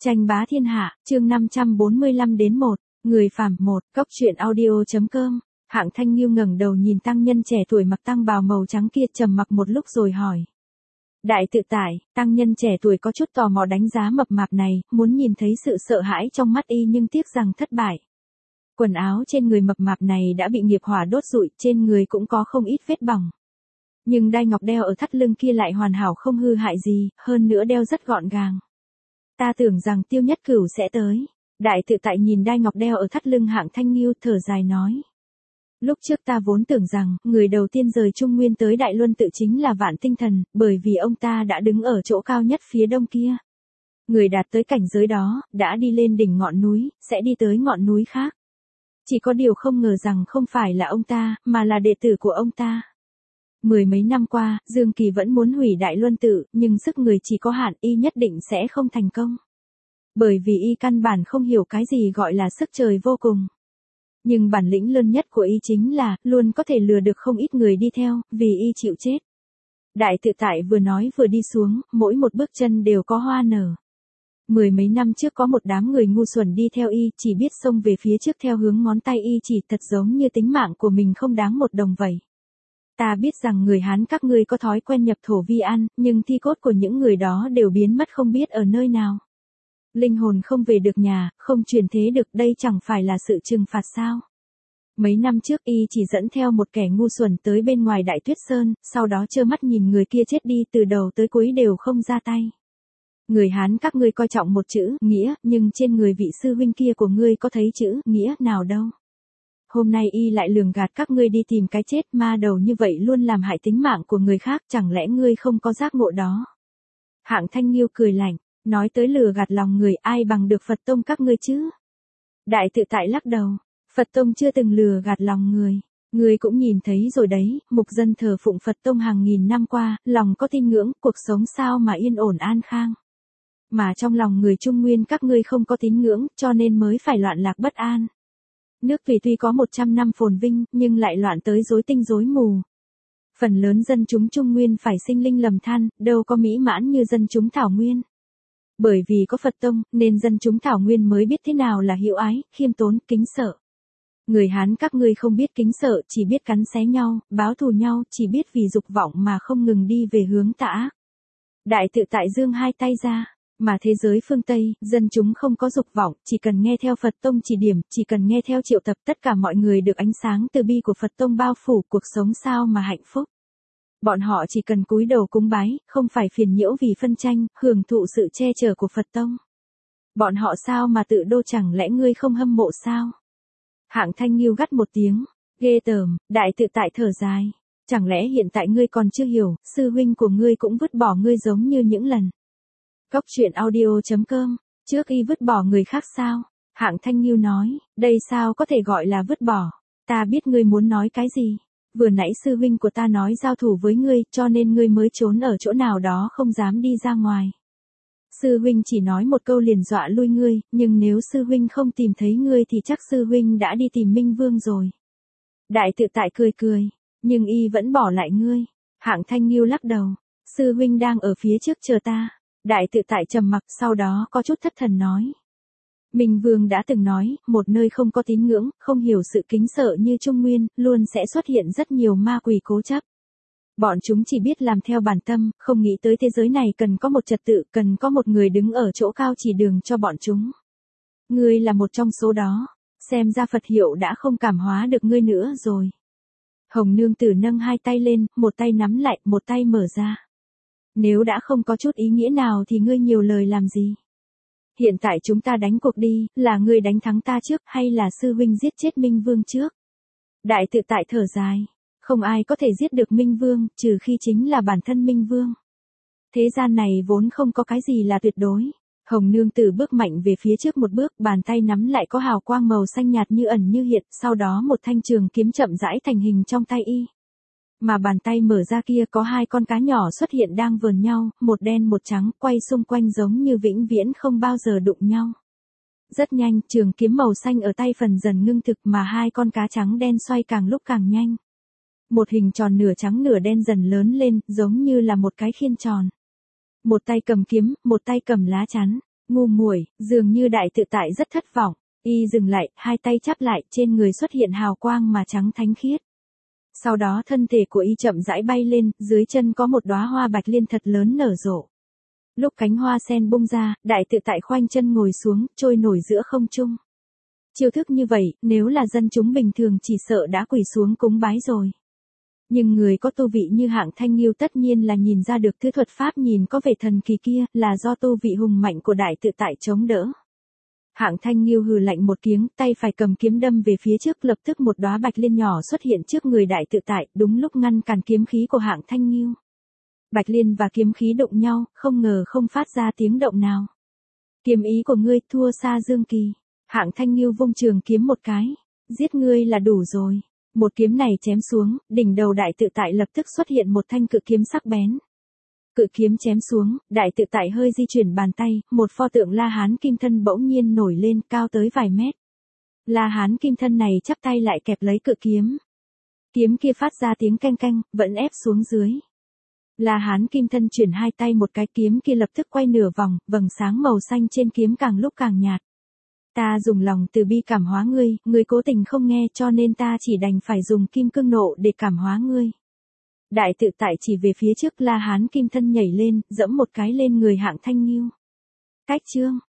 Tranh bá thiên hạ, chương 545-1, người phàm 1, Cóc truyện audio.com. Hạng Thanh Nghiêu ngẩng đầu nhìn tăng nhân trẻ tuổi mặc tăng bào màu trắng kia, trầm mặc một lúc rồi hỏi. Đại tự tại, tăng nhân trẻ tuổi có chút tò mò đánh giá mập mạp này, muốn nhìn thấy sự sợ hãi trong mắt y nhưng tiếc rằng thất bại. Quần áo trên người mập mạp này đã bị nghiệp hỏa đốt rụi, trên người cũng có không ít vết bỏng. Nhưng đai ngọc đeo ở thắt lưng kia lại hoàn hảo không hư hại gì, hơn nữa đeo rất gọn gàng. Ta tưởng rằng Tiêu Nhất Cửu sẽ tới. Đại tự tại nhìn đai ngọc đeo ở thắt lưng Hạng Thanh Nghiêu, thở dài nói. Lúc trước ta vốn tưởng rằng, người đầu tiên rời Trung Nguyên tới Đại Luân tự chính là Vạn Tinh Thần, bởi vì ông ta đã đứng ở chỗ cao nhất phía đông kia. Người đạt tới cảnh giới đó, đã đi lên đỉnh ngọn núi, sẽ đi tới ngọn núi khác. Chỉ có điều không ngờ rằng không phải là ông ta, mà là đệ tử của ông ta. Mười mấy năm qua, Dương Kỳ vẫn muốn hủy Đại Luân tự, nhưng sức người chỉ có hạn, y nhất định sẽ không thành công. Bởi vì y căn bản không hiểu cái gì gọi là sức trời vô cùng. Nhưng bản lĩnh lớn nhất của y chính là, luôn có thể lừa được không ít người đi theo, vì y chịu chết. Đại tự tại vừa nói vừa đi xuống, mỗi một bước chân đều có hoa nở. Mười mấy năm trước có một đám người ngu xuẩn đi theo y, chỉ biết xông về phía trước theo hướng ngón tay y chỉ, thật giống như tính mạng của mình không đáng một đồng vậy. Ta biết rằng người Hán các ngươi có thói quen nhập thổ vi ăn, nhưng thi cốt của những người đó đều biến mất không biết ở nơi nào. Linh hồn không về được nhà, không chuyển thế được, đây chẳng phải là sự trừng phạt sao? Mấy năm trước y chỉ dẫn theo một kẻ ngu xuẩn tới bên ngoài Đại Tuyết Sơn, sau đó trơ mắt nhìn người kia chết đi, từ đầu tới cuối đều không ra tay. Người Hán các ngươi coi trọng một chữ, nghĩa, nhưng trên người vị sư huynh kia của ngươi có thấy chữ, nghĩa, nào đâu. Hôm nay y lại lường gạt các ngươi đi tìm cái chết, ma đầu như vậy luôn làm hại tính mạng của người khác, chẳng lẽ ngươi không có giác ngộ đó? Hạng Thanh Nghiêu cười lạnh, nói tới lừa gạt lòng người, ai bằng được Phật tông các ngươi chứ? Đại tự tại lắc đầu, Phật tông chưa từng lừa gạt lòng người. Ngươi cũng nhìn thấy rồi đấy, mục dân thờ phụng Phật tông hàng nghìn năm qua, lòng có tin ngưỡng, cuộc sống sao mà yên ổn an khang. Mà trong lòng người Trung Nguyên các ngươi không có tín ngưỡng, cho nên mới phải loạn lạc bất an. Nước Vì tuy có 100 năm phồn vinh, nhưng lại loạn tới rối tinh rối mù. Phần lớn dân chúng Trung Nguyên phải sinh linh lầm than, đâu có mỹ mãn như dân chúng Thảo Nguyên. Bởi vì có Phật tông, nên dân chúng Thảo Nguyên mới biết thế nào là hiếu ái, khiêm tốn, kính sợ. Người Hán các ngươi không biết kính sợ, chỉ biết cắn xé nhau, báo thù nhau, chỉ biết vì dục vọng mà không ngừng đi về hướng tà ác. Đại tự tại giương hai tay ra. Mà thế giới phương Tây, dân chúng không có dục vọng, chỉ cần nghe theo Phật tông chỉ điểm, chỉ cần nghe theo triệu tập, tất cả mọi người được ánh sáng từ bi của Phật tông bao phủ, cuộc sống sao mà hạnh phúc. Bọn họ chỉ cần cúi đầu cúng bái, không phải phiền nhiễu vì phân tranh, hưởng thụ sự che chở của Phật tông. Bọn họ sao mà tự đô, chẳng lẽ ngươi không hâm mộ sao? Hạng Thanh Nghiêu gắt một tiếng, ghê tởm. Đại tự tại thở dài. Chẳng lẽ hiện tại ngươi còn chưa hiểu, sư huynh của ngươi cũng vứt bỏ ngươi giống như những lần. Cóc truyện audio.com, trước y vứt bỏ người khác sao? Hạng Thanh Nghiêu nói, đây sao có thể gọi là vứt bỏ? Ta biết ngươi muốn nói cái gì. Vừa nãy sư huynh của ta nói giao thủ với ngươi, cho nên ngươi mới trốn ở chỗ nào đó không dám đi ra ngoài. Sư huynh chỉ nói một câu liền dọa lui ngươi, nhưng nếu sư huynh không tìm thấy ngươi thì chắc sư huynh đã đi tìm Minh Vương rồi. Đại tự tại cười cười, nhưng y vẫn bỏ lại ngươi. Hạng Thanh Nghiêu lắc đầu, sư huynh đang ở phía trước chờ ta. Đại tự tại trầm mặc, sau đó có chút thất thần nói. Minh Vương đã từng nói, một nơi không có tín ngưỡng, không hiểu sự kính sợ như Trung Nguyên, luôn sẽ xuất hiện rất nhiều ma quỷ cố chấp. Bọn chúng chỉ biết làm theo bản tâm, không nghĩ tới thế giới này cần có một trật tự, cần có một người đứng ở chỗ cao chỉ đường cho bọn chúng. Ngươi là một trong số đó, xem ra Phật hiệu đã không cảm hóa được ngươi nữa rồi. Hồng Nương Tử nâng hai tay lên, một tay nắm lại, một tay mở ra. Nếu đã không có chút ý nghĩa nào thì ngươi nhiều lời làm gì? Hiện tại chúng ta đánh cuộc đi, là ngươi đánh thắng ta trước hay là sư huynh giết chết Minh Vương trước? Đại tự tại thở dài, không ai có thể giết được Minh Vương, trừ khi chính là bản thân Minh Vương. Thế gian này vốn không có cái gì là tuyệt đối. Hồng Nương Tử bước mạnh về phía trước một bước, bàn tay nắm lại có hào quang màu xanh nhạt như ẩn như hiện, sau đó một thanh trường kiếm chậm rãi thành hình trong tay y. Mà bàn tay mở ra kia có hai con cá nhỏ xuất hiện đang vờn nhau, một đen một trắng, quay xung quanh giống như vĩnh viễn không bao giờ đụng nhau. Rất nhanh, trường kiếm màu xanh ở tay phần dần ngưng thực mà hai con cá trắng đen xoay càng lúc càng nhanh. Một hình tròn nửa trắng nửa đen dần lớn lên, giống như là một cái khiên tròn. Một tay cầm kiếm, một tay cầm lá chắn. Ngu muội, dường như đại tự tại rất thất vọng. Y dừng lại, hai tay chắp lại, trên người xuất hiện hào quang mà trắng thánh khiết. Sau đó thân thể của y chậm rãi bay lên, dưới chân có một đóa hoa bạch liên thật lớn nở rộ. Lúc cánh hoa sen bung ra, đại tự tại khoanh chân ngồi xuống, trôi nổi giữa không trung. Chiêu thức như vậy, nếu là dân chúng bình thường chỉ sợ đã quỳ xuống cúng bái rồi. Nhưng người có tu vị như Hạng Thanh Nghiêu tất nhiên là nhìn ra được thứ thuật pháp nhìn có vẻ thần kỳ kia, là do tu vị hùng mạnh của đại tự tại chống đỡ. Hạng Thanh Nghiêu hừ lạnh một tiếng, tay phải cầm kiếm đâm về phía trước, lập tức một đóa bạch liên nhỏ xuất hiện trước người đại tự tại, đúng lúc ngăn cản kiếm khí của Hạng Thanh Nghiêu. Bạch liên và kiếm khí đụng nhau, không ngờ không phát ra tiếng động nào. Kiếm ý của ngươi thua xa Dương Kỳ. Hạng Thanh Nghiêu vung trường kiếm một cái, giết ngươi là đủ rồi. Một kiếm này chém xuống, đỉnh đầu đại tự tại lập tức xuất hiện một thanh cự kiếm sắc bén. Cự kiếm chém xuống, đại tự tại hơi di chuyển bàn tay, một pho tượng La Hán kim thân bỗng nhiên nổi lên, cao tới vài mét. La Hán kim thân này chắp tay lại kẹp lấy cự kiếm. Kiếm kia phát ra tiếng canh canh, vẫn ép xuống dưới. La Hán kim thân chuyển hai tay một cái, kiếm kia lập tức quay nửa vòng, vầng sáng màu xanh trên kiếm càng lúc càng nhạt. Ta dùng lòng từ bi cảm hóa ngươi, ngươi cố tình không nghe cho nên ta chỉ đành phải dùng kim cương nộ để cảm hóa ngươi. Đại tự tại chỉ về phía trước, La Hán kim thân nhảy lên, giẫm một cái lên người Hạng Thanh Nghiêu. Cách chương